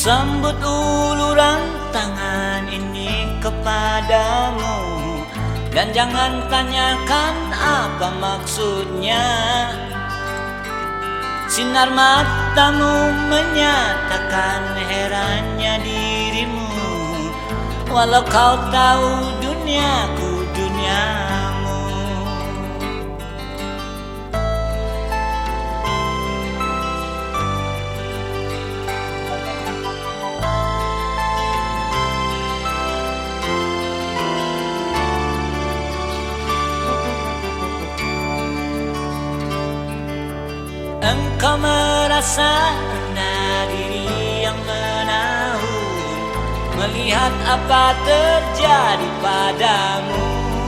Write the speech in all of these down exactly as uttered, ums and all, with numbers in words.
Sambut uluran tangan ini kepadamu, dan jangan tanyakan apa maksudnya. Sinar matamu menyatakan herannya dirimu, walau kau tahu duniaku duniamu. Engkau merasa rendah diri yang menahun, melihat apa terjadi padamu.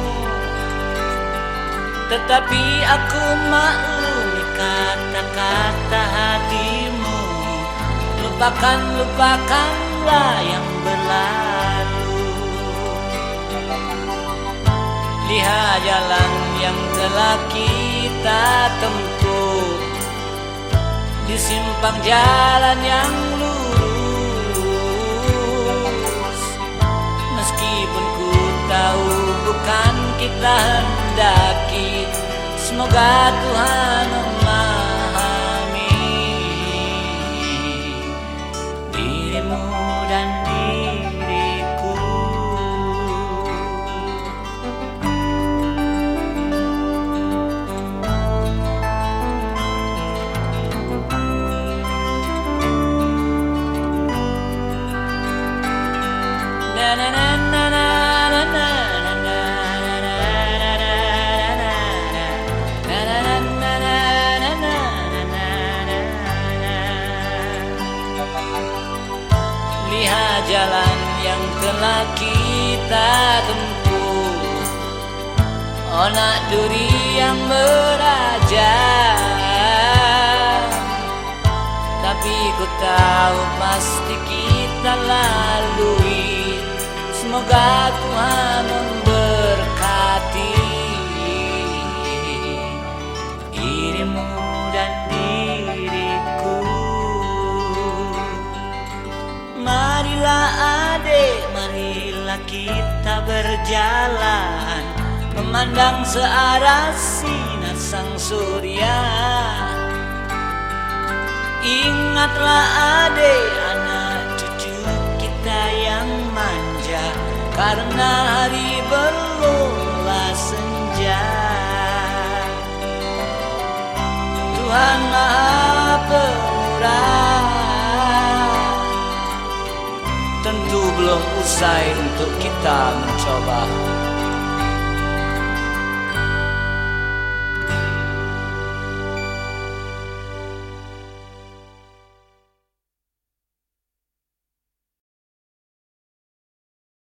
Tetapi aku maklumi kata-kata hatimu. Lupakan, lupakanlah yang berlalu. Lihat jalan yang telah kita tempuh, di simpang jalan yang lurus. Meskipun ku tahu bukan kita hendaki, semoga Tuhan memahami dirimu dan diriku. Lihat jalan yang telah kita tempuh, onak duri yang beraja. Tapi ku tahu pasti kita lalui, semoga Tuhan memberkati dirimu dan diriku. Marilah adik, marilah kita berjalan, memandang searah sinar sang surya. Ingatlah adik, anak cucu kita yang manja, karena hari belumlah senja. Tuhan Maha Pemurah, tentu belum usai untuk kita mencoba.